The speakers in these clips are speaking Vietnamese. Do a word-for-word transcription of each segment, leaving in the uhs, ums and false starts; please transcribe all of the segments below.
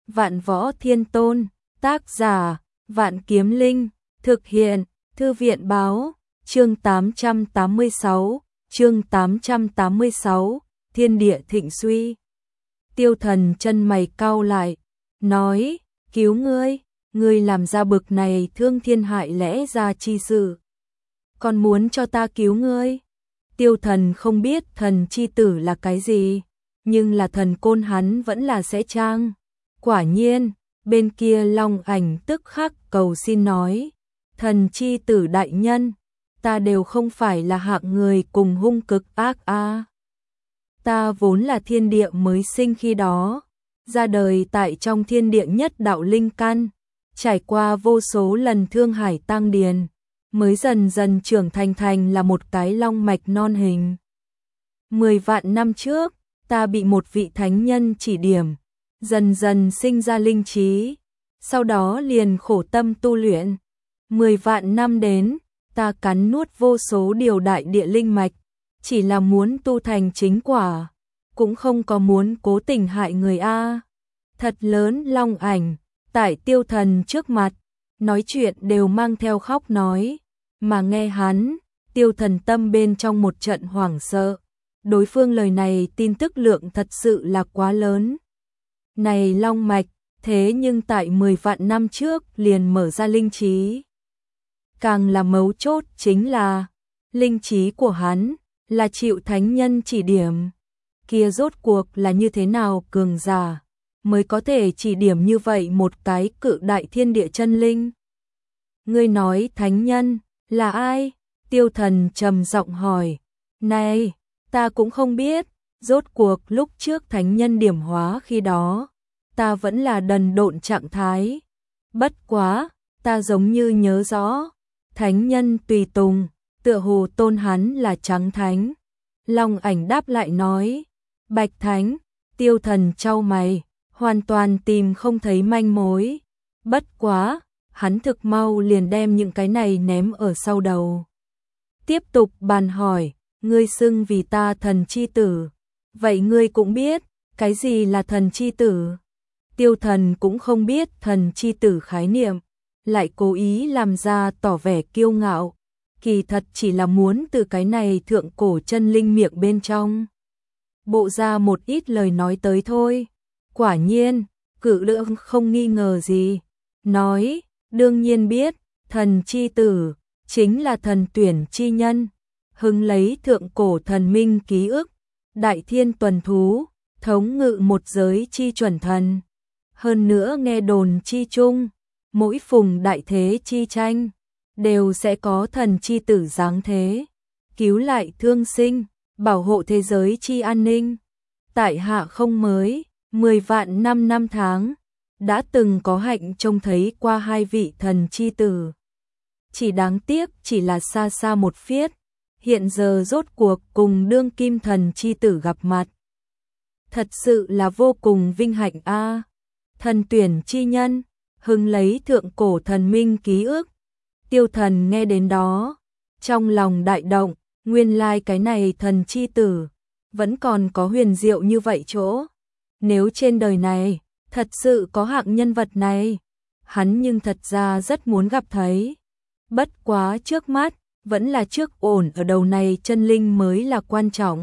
Vạn Võ Thiên Tôn, tác giả, Vạn Kiếm Linh, thực hiện, Thư viện báo, chương tám trăm tám mươi sáu, chương tám trăm tám mươi sáu, Thiên Địa Thịnh Suy. Tiêu Thần chân mày cau lại, nói, cứu ngươi, ngươi làm ra bực này thương thiên hại lẽ ra chi sự. Còn muốn cho ta cứu ngươi? Tiêu Thần không biết thần chi tử là cái gì, nhưng là thần côn hắn vẫn là sẽ trang. Quả nhiên, bên kia Long Ảnh tức khắc cầu xin nói, thần chi tử đại nhân, ta đều không phải là hạng người cùng hung cực ác a. À. Ta vốn là thiên địa mới sinh khi đó, ra đời tại trong thiên địa nhất đạo linh căn, trải qua vô số lần thương hải tang điền, mới dần dần trưởng thành thành là một cái long mạch non hình. Mười vạn năm trước, ta bị một vị thánh nhân chỉ điểm, dần dần sinh ra linh trí, sau đó liền khổ tâm tu luyện. Mười vạn năm đến, ta cắn nuốt vô số điều đại địa linh mạch, chỉ là muốn tu thành chính quả, cũng không có muốn cố tình hại người a. Thật lớn Long Ảnh, tại Tiêu Thần trước mặt, nói chuyện đều mang theo khóc nói, mà nghe hắn, Tiêu Thần tâm bên trong một trận hoảng sợ, đối phương lời này tin tức lượng thật sự là quá lớn. Này long mạch, thế nhưng tại mười vạn năm trước liền mở ra linh trí. Càng là mấu chốt chính là, linh trí của hắn là chịu thánh nhân chỉ điểm. Kia rốt cuộc là như thế nào cường giả, mới có thể chỉ điểm như vậy một cái cự đại thiên địa chân linh. Ngươi nói thánh nhân là ai? Tiêu Thần trầm giọng hỏi. Này, ta cũng không biết, rốt cuộc lúc trước thánh nhân điểm hóa khi đó, ta vẫn là đần độn trạng thái. Bất quá, ta giống như nhớ rõ, thánh nhân tùy tùng, tựa hồ tôn hắn là trắng thánh. Long Ảnh đáp lại nói, bạch thánh. Tiêu Thần chau mày, hoàn toàn tìm không thấy manh mối. Bất quá, hắn thực mau liền đem những cái này ném ở sau đầu. Tiếp tục bàn hỏi, ngươi xưng vì ta thần chi tử, vậy ngươi cũng biết, cái gì là thần chi tử? Tiêu Thần cũng không biết thần chi tử khái niệm, lại cố ý làm ra tỏ vẻ kiêu ngạo, kỳ thật chỉ là muốn từ cái này thượng cổ chân linh miệng bên trong bộ ra một ít lời nói tới thôi. Quả nhiên, Cự Lượng không nghi ngờ gì, nói, đương nhiên biết, thần chi tử chính là thần tuyển chi nhân, hứng lấy thượng cổ thần minh ký ức, đại thiên tuần thú, thống ngự một giới chi chuẩn thần. Hơn nữa nghe đồn chi chung, mỗi phùng đại thế chi tranh, đều sẽ có thần chi tử giáng thế, cứu lại thương sinh, bảo hộ thế giới chi an ninh. Tại hạ không mới, mười vạn năm năm tháng, đã từng có hạnh trông thấy qua hai vị thần chi tử. Chỉ đáng tiếc chỉ là xa xa một phiết, hiện giờ rốt cuộc cùng đương kim thần chi tử gặp mặt. Thật sự là vô cùng vinh hạnh a. À. Thần tuyển chi nhân, hưng lấy thượng cổ thần minh ký ức. Tiêu Thần nghe đến đó, trong lòng đại động, nguyên lai cái này thần chi tử, vẫn còn có huyền diệu như vậy chỗ. Nếu trên đời này, thật sự có hạng nhân vật này, hắn nhưng thật ra rất muốn gặp thấy. Bất quá trước mắt, vẫn là trước ổn ở đầu này chân linh mới là quan trọng.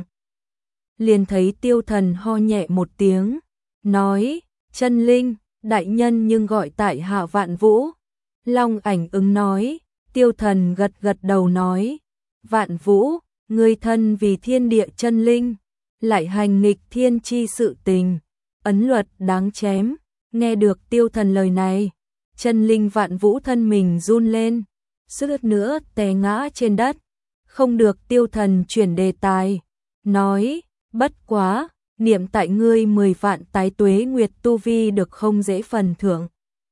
Liền thấy Tiêu Thần ho nhẹ một tiếng, nói, chân linh, đại nhân nhưng gọi tại hạ Vạn Vũ. Long Ảnh ứng nói, Tiêu Thần gật gật đầu nói, Vạn Vũ, ngươi thân vì thiên địa chân linh, lại hành nghịch thiên chi sự tình, ấn luật đáng chém. Nghe được Tiêu Thần lời này, chân linh Vạn Vũ thân mình run lên, suýt nữa té ngã trên đất. Không được, Tiêu Thần chuyển đề tài, nói, bất quá, niệm tại ngươi mười vạn tái tuế nguyệt tu vi được không dễ phần thưởng.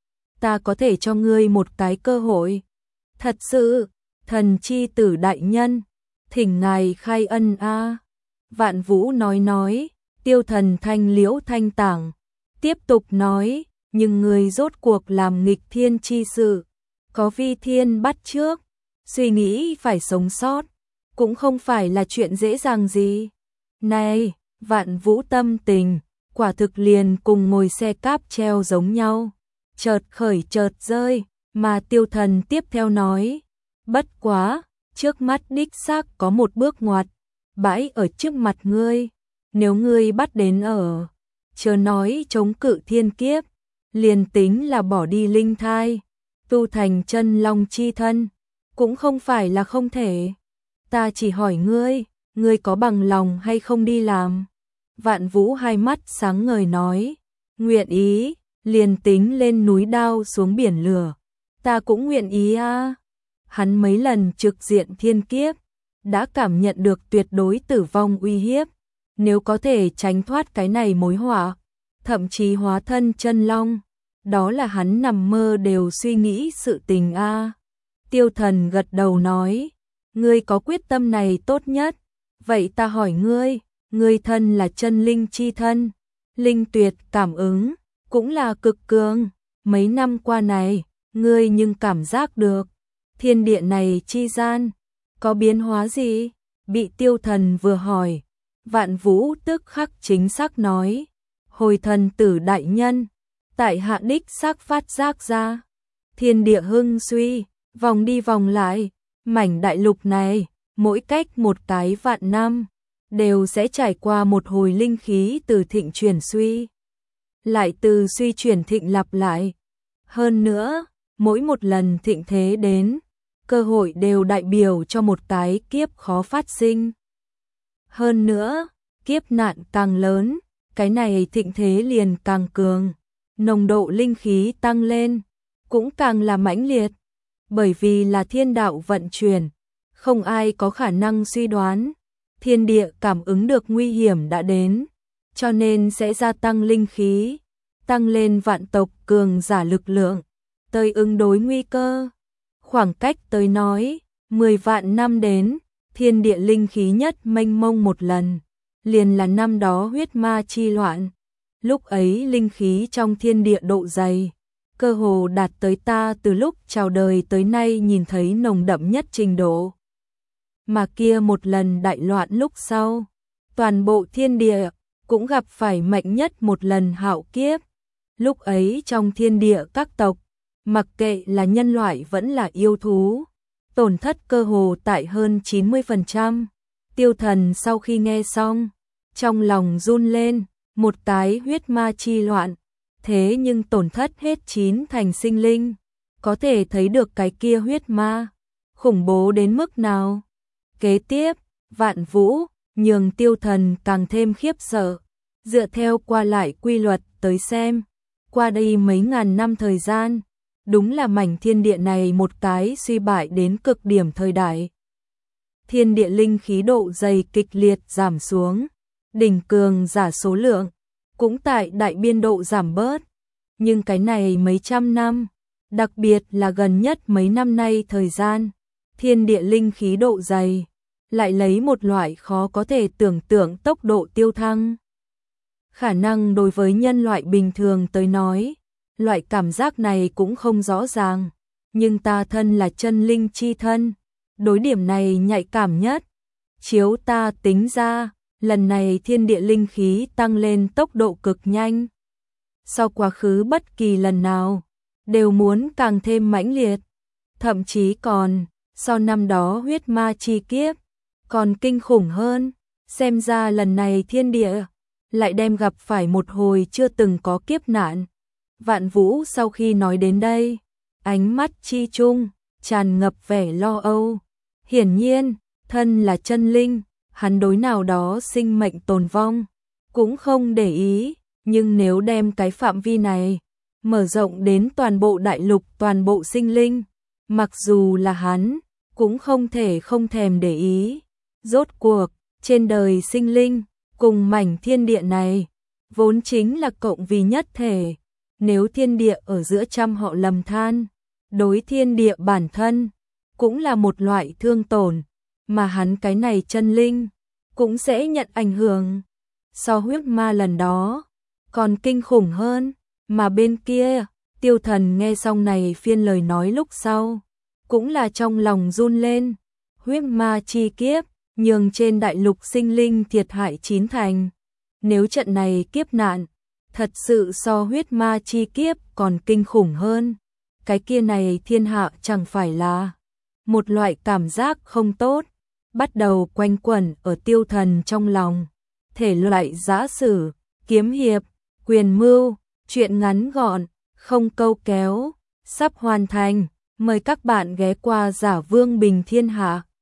Ta có thể cho ngươi một cái cơ hội. Thật sự, thần chi tử đại nhân, thỉnh ngài khai ân a. À. Vạn Vũ nói nói, Tiêu Thần thanh liễu thanh tảng, tiếp tục nói, nhưng ngươi rốt cuộc làm nghịch thiên chi sự, có vi thiên bắt trước, suy nghĩ phải sống sót, cũng không phải là chuyện dễ dàng gì. Này, Vạn Vũ tâm tình, quả thực liền cùng ngồi xe cáp treo giống nhau, chợt khởi chợt rơi, mà Tiêu Thần tiếp theo nói, bất quá, trước mắt đích xác có một bước ngoặt, bãi ở trước mặt ngươi, nếu ngươi bắt đến ở, chớ nói chống cự thiên kiếp, liền tính là bỏ đi linh thai, tu thành chân long chi thân, cũng không phải là không thể. Ta chỉ hỏi ngươi, ngươi có bằng lòng hay không đi làm? Vạn Vũ hai mắt sáng ngời nói, nguyện ý, liền tính lên núi đao xuống biển lửa, ta cũng nguyện ý a. À. Hắn mấy lần trực diện thiên kiếp, đã cảm nhận được tuyệt đối tử vong uy hiếp, nếu có thể tránh thoát cái này mối họa, thậm chí hóa thân chân long, đó là hắn nằm mơ đều suy nghĩ sự tình a. À. Tiêu Thần gật đầu nói, ngươi có quyết tâm này tốt nhất, vậy ta hỏi ngươi, ngươi thân là chân linh chi thân, linh tuyệt cảm ứng, cũng là cực cường, mấy năm qua này, ngươi nhưng cảm giác được, thiên địa này chi gian, có biến hóa gì? Bị Tiêu Thần vừa hỏi, Vạn Vũ tức khắc chính xác nói, hồi thần tử đại nhân, tại hạ đích xác phát giác ra, thiên địa hưng suy, vòng đi vòng lại, mảnh đại lục này, mỗi cách một cái vạn năm, đều sẽ trải qua một hồi linh khí từ thịnh chuyển suy, lại từ suy chuyển thịnh lặp lại. Hơn nữa, mỗi một lần thịnh thế đến, cơ hội đều đại biểu cho một cái kiếp khó phát sinh. Hơn nữa, kiếp nạn càng lớn, cái này thịnh thế liền càng cường, nồng độ linh khí tăng lên, cũng càng là mãnh liệt. Bởi vì là thiên đạo vận chuyển, không ai có khả năng suy đoán, thiên địa cảm ứng được nguy hiểm đã đến, cho nên sẽ gia tăng linh khí, tăng lên vạn tộc cường giả lực lượng, tới ứng đối nguy cơ. Khoảng cách tới nói, mười vạn năm đến, thiên địa linh khí nhất mênh mông một lần, liền là năm đó huyết ma chi loạn. Lúc ấy linh khí trong thiên địa độ dày, cơ hồ đạt tới ta từ lúc chào đời tới nay nhìn thấy nồng đậm nhất trình độ. Mà kia một lần đại loạn lúc sau, toàn bộ thiên địa cũng gặp phải mạnh nhất một lần hạo kiếp. Lúc ấy trong thiên địa các tộc, mặc kệ là nhân loại vẫn là yêu thú, tổn thất cơ hồ tại hơn chín mươi phần trăm. Tiêu Thần sau khi nghe xong, trong lòng run lên, một cái huyết ma chi loạn, thế nhưng tổn thất hết chín thành sinh linh, có thể thấy được cái kia huyết ma, khủng bố đến mức nào. Kế tiếp, Vạn Vũ, nhường Tiêu Thần càng thêm khiếp sợ, dựa theo qua lại quy luật tới xem, qua đây mấy ngàn năm thời gian, đúng là mảnh thiên địa này một cái suy bại đến cực điểm thời đại. Thiên địa linh khí độ dày kịch liệt giảm xuống, đỉnh cường giả số lượng, cũng tại đại biên độ giảm bớt. Nhưng cái này mấy trăm năm, đặc biệt là gần nhất mấy năm nay thời gian, thiên địa linh khí độ dày, lại lấy một loại khó có thể tưởng tượng tốc độ tiêu thăng. Khả năng đối với nhân loại bình thường tới nói, loại cảm giác này cũng không rõ ràng, nhưng ta thân là chân linh chi thân, đối điểm này nhạy cảm nhất. Chiếu ta tính ra, lần này thiên địa linh khí tăng lên tốc độ cực nhanh. So quá khứ bất kỳ lần nào, đều muốn càng thêm mãnh liệt. Thậm chí còn, so năm đó huyết ma chi kiếp, còn kinh khủng hơn. Xem ra lần này thiên địa, lại đem gặp phải một hồi chưa từng có kiếp nạn. Vạn Vũ sau khi nói đến đây, ánh mắt chi chung, tràn ngập vẻ lo âu. Hiển nhiên, thân là chân linh, hắn đối nào đó sinh mệnh tồn vong, cũng không để ý, nhưng nếu đem cái phạm vi này, mở rộng đến toàn bộ đại lục toàn bộ sinh linh, mặc dù là hắn, cũng không thể không thèm để ý. Rốt cuộc, trên đời sinh linh, cùng mảnh thiên địa này, vốn chính là cộng vì nhất thể. Nếu thiên địa ở giữa trăm họ lầm than, đối thiên địa bản thân, cũng là một loại thương tổn, mà hắn cái này chân linh, cũng sẽ nhận ảnh hưởng. So huyết ma lần đó, còn kinh khủng hơn, mà bên kia, Tiêu Thần nghe xong này phiên lời nói lúc sau, cũng là trong lòng run lên. Huyết ma chi kiếp, nhường trên đại lục sinh linh thiệt hại chín thành. Nếu trận này kiếp nạn thật sự so huyết ma chi kiếp còn kinh khủng hơn, cái kia này thiên hạ chẳng phải là một loại cảm giác không tốt, bắt đầu quanh quẩn ở Tiêu Thần trong lòng. Thể loại giã sử, kiếm hiệp, quyền mưu, truyện ngắn gọn, không câu kéo, sắp hoàn thành. Mời các bạn ghé qua Giả Vương Bình Thiên Hạ.